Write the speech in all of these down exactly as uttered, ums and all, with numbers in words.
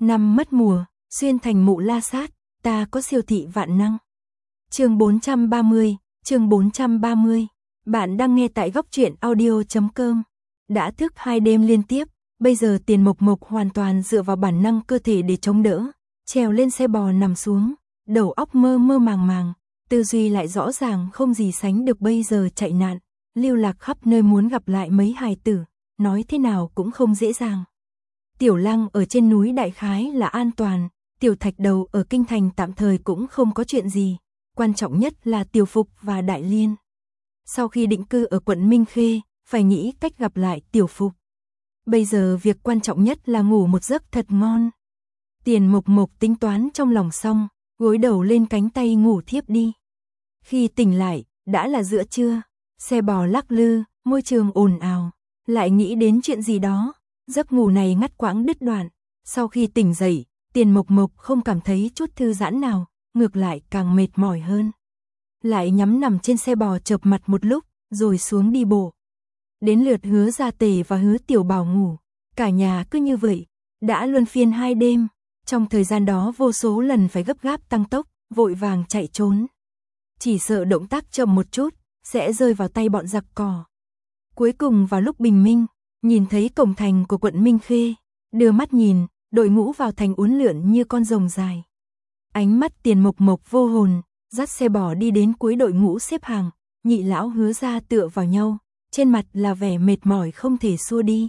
Năm mất mùa, xuyên thành mụ la sát, ta có siêu thị vạn năng. Chương bốn trăm ba mươi, chương bốn trăm ba mươi. Bạn đang nghe tại góc truyện audio chấm com. Đã thức hai đêm liên tiếp, bây giờ Tiền Mộc Mộc hoàn toàn dựa vào bản năng cơ thể để chống đỡ, trèo lên xe bò nằm xuống, đầu óc mơ mơ màng màng, tư duy lại rõ ràng không gì sánh được bây giờ chạy nạn, lưu lạc khắp nơi muốn gặp lại mấy hài tử, nói thế nào cũng không dễ dàng. Tiểu Lăng ở trên núi đại khái là an toàn, Tiểu Thạch Đầu ở kinh thành tạm thời cũng không có chuyện gì, quan trọng nhất là Tiểu Phục và Đại Liên. Sau khi định cư ở quận Minh Khê, phải nghĩ cách gặp lại Tiểu Phục. Bây giờ việc quan trọng nhất là ngủ một giấc thật ngon. Tiền Mộc Mộc tính toán trong lòng xong, gối đầu lên cánh tay ngủ thiếp đi. Khi tỉnh lại, đã là giữa trưa, xe bò lắc lư, môi trường ồn ào, lại nghĩ đến chuyện gì đó, giấc ngủ này ngắt quãng đứt đoạn. Sau khi tỉnh dậy, Tiền Mộc Mộc không cảm thấy chút thư giãn nào, ngược lại càng mệt mỏi hơn. Lại nhắm nằm trên xe bò chợp mặt một lúc, rồi xuống đi bộ. Đến lượt Hứa Gia Tề và Hứa Tiểu Bảo ngủ, cả nhà cứ như vậy, đã luân phiên hai đêm. Trong thời gian đó vô số lần phải gấp gáp tăng tốc, vội vàng chạy trốn. Chỉ sợ động tác chậm một chút, sẽ rơi vào tay bọn giặc cỏ. Cuối cùng vào lúc bình minh, nhìn thấy cổng thành của quận Minh Khê, đưa mắt nhìn, đội ngũ vào thành uốn lượn như con rồng dài. Ánh mắt Tiền Mộc Mộc vô hồn, dắt xe bò đi đến cuối đội ngũ xếp hàng, nhị lão Hứa Gia tựa vào nhau, trên mặt là vẻ mệt mỏi không thể xua đi.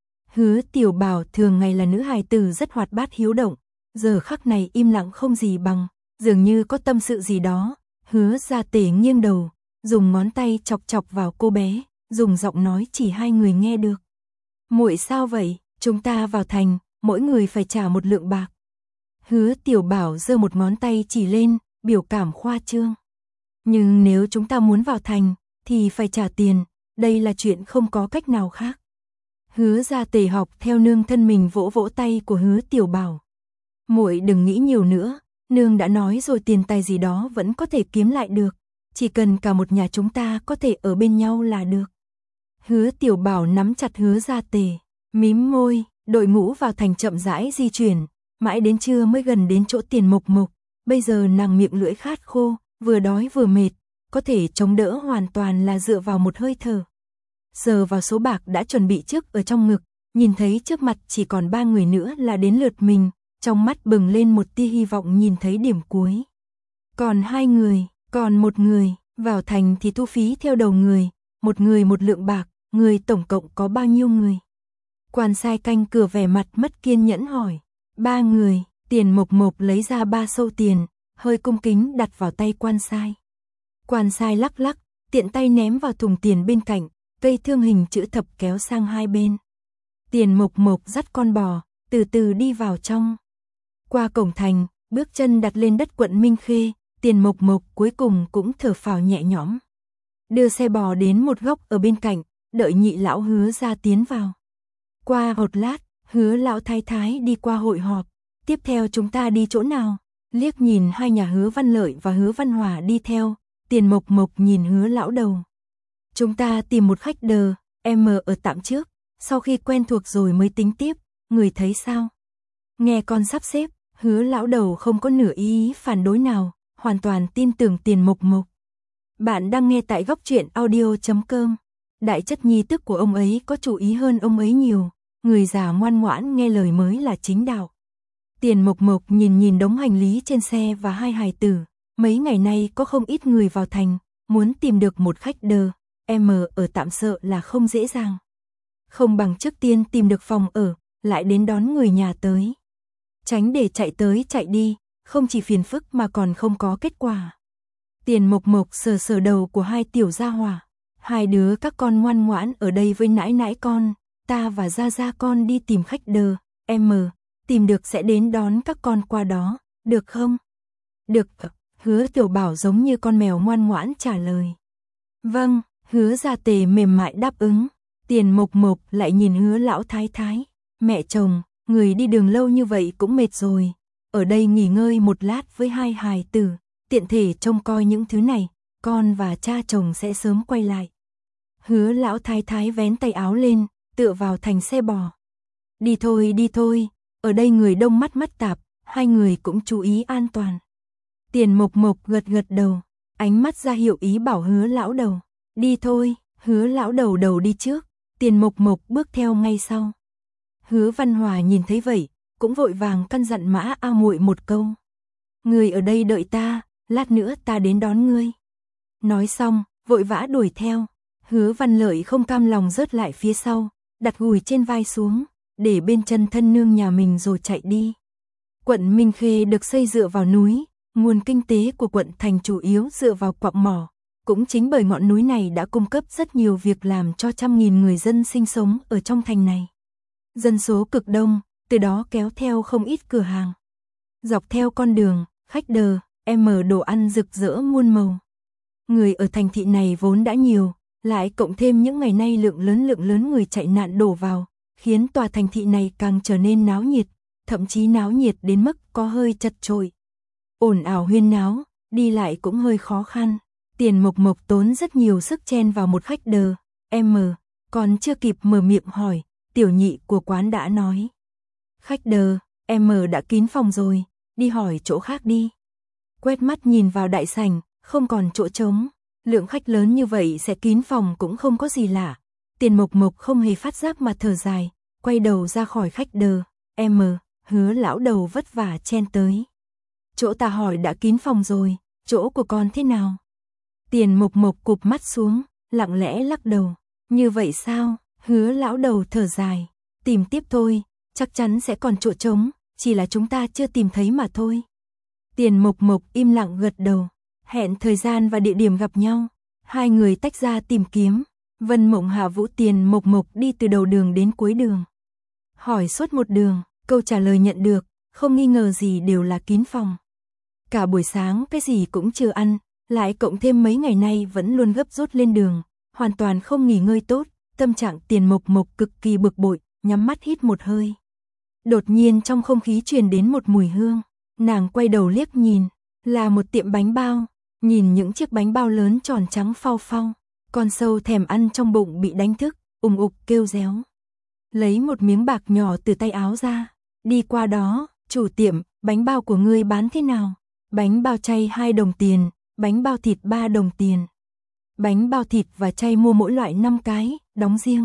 Hứa Tiểu Bảo thường ngày là nữ hài tử rất hoạt bát hiếu động, giờ khắc này im lặng không gì bằng, dường như có tâm sự gì đó. Hứa Gia Tề nghiêng đầu, dùng ngón tay chọc chọc vào cô bé, dùng giọng nói chỉ hai người nghe được. Muội sao vậy, chúng ta vào thành, mỗi người phải trả một lượng bạc. Hứa Tiểu Bảo giơ một ngón tay chỉ lên, biểu cảm khoa trương. Nhưng nếu chúng ta muốn vào thành, thì phải trả tiền, đây là chuyện không có cách nào khác. Hứa Gia Tề học theo nương thân mình vỗ vỗ tay của Hứa Tiểu Bảo. Muội đừng nghĩ nhiều nữa, nương đã nói rồi, tiền tài gì đó vẫn có thể kiếm lại được, chỉ cần cả một nhà chúng ta có thể ở bên nhau là được. Hứa Tiểu Bảo nắm chặt Hứa Gia Tề, mím môi, đội ngũ vào thành chậm rãi di chuyển, mãi đến trưa mới gần đến chỗ Tiền Mộc Mộc. Bây giờ nàng miệng lưỡi khát khô, vừa đói vừa mệt, có thể chống đỡ hoàn toàn là dựa vào một hơi thở. Sờ vào số bạc đã chuẩn bị trước ở trong ngực, nhìn thấy trước mặt chỉ còn ba người nữa là đến lượt mình, trong mắt bừng lên một tia hy vọng nhìn thấy điểm cuối. Còn hai người, còn một người, vào thành thì thu phí theo đầu người, một người một lượng bạc, người tổng cộng có bao nhiêu người? Quan sai canh cửa vẻ mặt mất kiên nhẫn hỏi. Ba người. Tiền Mộc Mộc lấy ra ba sâu tiền, hơi cung kính đặt vào tay quan sai. Quan sai lắc lắc, tiện tay ném vào thùng tiền bên cạnh, cây thương hình chữ thập kéo sang hai bên. Tiền Mộc Mộc dắt con bò, từ từ đi vào trong. Qua cổng thành, bước chân đặt lên đất quận Minh Khê, Tiền Mộc Mộc cuối cùng cũng thở phào nhẹ nhõm. Đưa xe bò đến một góc ở bên cạnh, đợi nhị lão Hứa Gia tiến vào. Qua một lát, Hứa lão thái thái đi qua hội họp. Tiếp theo chúng ta đi chỗ nào? Liếc nhìn hai nhà Hứa Văn Lợi và Hứa Văn Hòa đi theo, Tiền Mộc Mộc nhìn Hứa lão đầu. Chúng ta tìm một khách đờ, em ở tạm trước, sau khi quen thuộc rồi mới tính tiếp, người thấy sao? Nghe con sắp xếp, Hứa lão đầu không có nửa ý phản đối nào, hoàn toàn tin tưởng Tiền Mộc Mộc. Bạn đang nghe tại góc truyện audio chấm com. Đại chất nhi tức của ông ấy có chủ ý hơn ông ấy nhiều, người già ngoan ngoãn nghe lời mới là chính đạo. Tiền Mộc Mộc nhìn nhìn đống hành lý trên xe và hai hài tử, mấy ngày nay có không ít người vào thành, muốn tìm được một khách đờ, em ở tạm sợ là không dễ dàng. Không bằng trước tiên tìm được phòng ở, lại đến đón người nhà tới. Tránh để chạy tới chạy đi, không chỉ phiền phức mà còn không có kết quả. Tiền Mộc Mộc sờ sờ đầu của hai tiểu gia hỏa. Hai đứa các con ngoan ngoãn ở đây với nãi nãi con, ta và gia gia con đi tìm khách đờ, em tìm được sẽ đến đón các con qua đó, được không? Được, Hứa Tiểu Bảo giống như con mèo ngoan ngoãn trả lời. Vâng, Hứa Gia Tề mềm mại đáp ứng. Tiền Mộc Mộc lại nhìn Hứa lão thái thái. Mẹ chồng, người đi đường lâu như vậy cũng mệt rồi, ở đây nghỉ ngơi một lát với hai hài tử, tiện thể trông coi những thứ này, con và cha chồng sẽ sớm quay lại. Hứa lão thái thái vén tay áo lên, tựa vào thành xe bò. Đi thôi đi thôi, ở đây người đông mắt mắt tạp, hai người cũng chú ý an toàn. Tiền Mộc Mộc gật gật đầu, ánh mắt ra hiệu ý bảo Hứa lão đầu, đi thôi. Hứa lão đầu đầu đi trước, Tiền Mộc Mộc bước theo ngay sau. Hứa Văn Hòa nhìn thấy vậy, cũng vội vàng căn dặn Mã A Muội một câu. Người ở đây đợi ta, lát nữa ta đến đón ngươi. Nói xong, vội vã đuổi theo. Hứa Văn Lợi không cam lòng rớt lại phía sau, đặt gùi trên vai xuống, để bên chân thân nương nhà mình rồi chạy đi. Quận Minh Khê được xây dựa vào núi, nguồn kinh tế của quận thành chủ yếu dựa vào quặng mỏ. Cũng chính bởi ngọn núi này đã cung cấp rất nhiều việc làm cho trăm nghìn người dân sinh sống ở trong thành này. Dân số cực đông, từ đó kéo theo không ít cửa hàng. Dọc theo con đường, khách đờ, em mở đồ ăn rực rỡ muôn màu. Người ở thành thị này vốn đã nhiều, lại cộng thêm những ngày nay lượng lớn lượng lớn người chạy nạn đổ vào, khiến tòa thành thị này càng trở nên náo nhiệt, thậm chí náo nhiệt đến mức có hơi chật chội. Ồn ào huyên náo, đi lại cũng hơi khó khăn. Tiền Mộc Mộc tốn rất nhiều sức chen vào một khách đờ, em mờ, còn chưa kịp mở miệng hỏi, tiểu nhị của quán đã nói. Khách đờ, em mờ đã kín phòng rồi, đi hỏi chỗ khác đi. Quét mắt nhìn vào đại sảnh, không còn chỗ trống, lượng khách lớn như vậy sẽ kín phòng cũng không có gì lạ. Tiền Mộc Mộc không hề phát giác mà thở dài, quay đầu ra khỏi khách đờ, em mờ, Hứa lão đầu vất vả chen tới. Chỗ ta hỏi đã kín phòng rồi, chỗ của con thế nào? Tiền Mộc Mộc cụp mắt xuống, lặng lẽ lắc đầu. Như vậy sao? Hứa lão đầu thở dài. Tìm tiếp thôi, chắc chắn sẽ còn chỗ trống, chỉ là chúng ta chưa tìm thấy mà thôi. Tiền Mộc Mộc im lặng gật đầu. Hẹn thời gian và địa điểm gặp nhau. Hai người tách ra tìm kiếm. Vân Mộng Hạ Vũ Tiền Mộc Mộc đi từ đầu đường đến cuối đường. Hỏi suốt một đường, câu trả lời nhận được, không nghi ngờ gì đều là kín phòng. Cả buổi sáng cái gì cũng chưa ăn. Lại cộng thêm mấy ngày nay vẫn luôn gấp rút lên đường, hoàn toàn không nghỉ ngơi tốt, tâm trạng Tiền Mộc Mộc cực kỳ bực bội, nhắm mắt hít một hơi. Đột nhiên trong không khí truyền đến một mùi hương, nàng quay đầu liếc nhìn, là một tiệm bánh bao, nhìn những chiếc bánh bao lớn tròn trắng phau phau, con sâu thèm ăn trong bụng bị đánh thức, ùng ục kêu réo. Lấy một miếng bạc nhỏ từ tay áo ra, đi qua đó, chủ tiệm, bánh bao của ngươi bán thế nào? Bánh bao chay hai đồng tiền. Bánh bao thịt ba đồng tiền. Bánh bao thịt và chay mua mỗi loại năm cái, đóng riêng.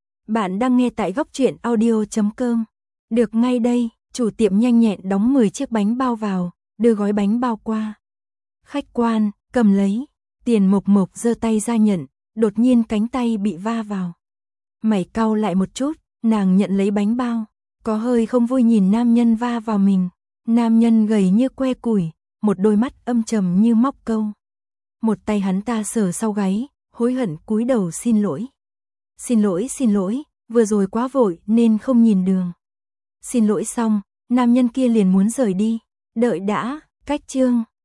Bạn đang nghe tại góc truyện audio chấm com. Được ngay đây, chủ tiệm nhanh nhẹn đóng mười chiếc bánh bao vào, đưa gói bánh bao qua. Khách quan, cầm lấy. Tiền Mộc Mộc giơ tay ra nhận, đột nhiên cánh tay bị va vào. Mày cau lại một chút, nàng nhận lấy bánh bao, có hơi không vui nhìn nam nhân va vào mình. Nam nhân gầy như que củi, một đôi mắt âm trầm như móc câu. Một tay hắn ta sờ sau gáy, hối hận cúi đầu xin lỗi. Xin lỗi xin lỗi, vừa rồi quá vội nên không nhìn đường. Xin lỗi xong, nam nhân kia liền muốn rời đi. Đợi đã, cách chương.